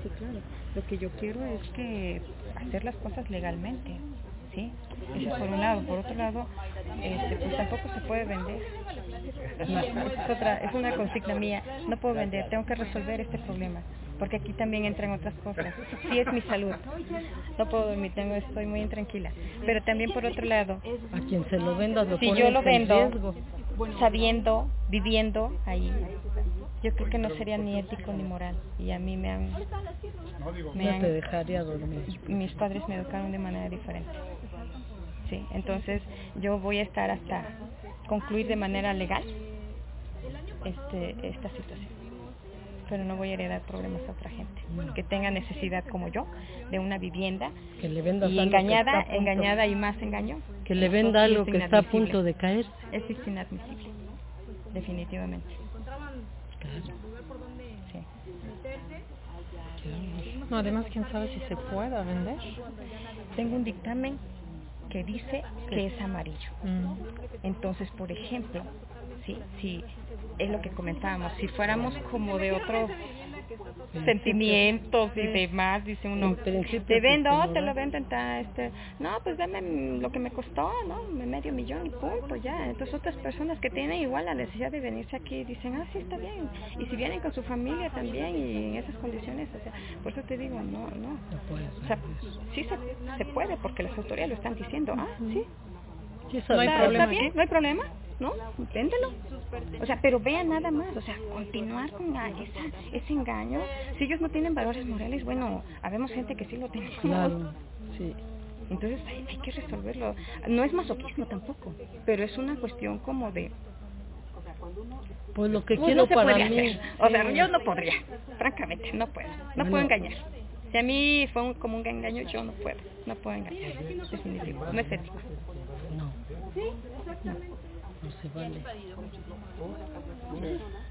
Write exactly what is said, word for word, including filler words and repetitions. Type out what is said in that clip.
Sí, claro. Lo que yo quiero es que hacer las cosas legalmente, ¿sí? Eso es por un lado. Por otro lado, este, pues tampoco se puede vender. No, es, otra, es una consigna mía. No puedo vender, tengo que resolver este problema. Porque aquí también entran otras cosas. Sí, es mi salud. No puedo dormir, tengo, estoy muy intranquila. Pero también por otro lado, a quien se lo venda lo si pones yo lo en vendo, riesgo. sabiendo, viviendo ahí, yo creo que no sería ni ético ni moral. Y a mí me han... Me No han te dejaría dormir. mis padres me educaron de manera diferente. Sí, entonces yo voy a estar hasta concluir de manera legal este esta situación. Pero no voy a heredar problemas a otra gente que tenga necesidad como yo de una vivienda Que le vendas y algo que engañada, está a punto, engañada y más engaño. que le Eso venda sí algo es que está a inadmisible. punto de caer. Eso es inadmisible, definitivamente. Claro. Sí. No, además, quién sabe si se pueda vender. Tengo un dictamen que dice que es amarillo. Mm. Entonces, por ejemplo, sí, sí, es lo que comentábamos, si fuéramos como de otros sentimientos y demás, dice uno, En principio, te vendo, pues, te no lo da. vendo en ta- este, no, pues dame lo que me costó, ¿no? Medio millón y punto, ya. Entonces otras personas que tienen igual la necesidad de venirse aquí dicen, ah, sí, está bien. Y si vienen con su familia también y en esas condiciones, o sea, por eso te digo, no, no. No puedes O sea, vender eso. sí se, se puede porque las autoridades lo están diciendo, ah, sí, Sí, No hay está, problema está bien, aquí. no hay problema, ¿no? Véndelo. O sea, pero vean nada más, o sea, continuar con la- esa, ese engaño. Si ellos no tienen valores morales, bueno, habemos gente que sí lo tenemos. Claro, sí. Entonces hay, hay que resolverlo. No es masoquismo tampoco, pero es una cuestión como de... Pues lo que Pues quiero no se para puede mí. hacer. O sea, Sí. yo no podría, francamente, no puedo. No Bueno. puedo engañar. Si a mí fue un, como un engaño, yo no puedo. No puedo engañar, definitivo. No es ético. No. No se vale.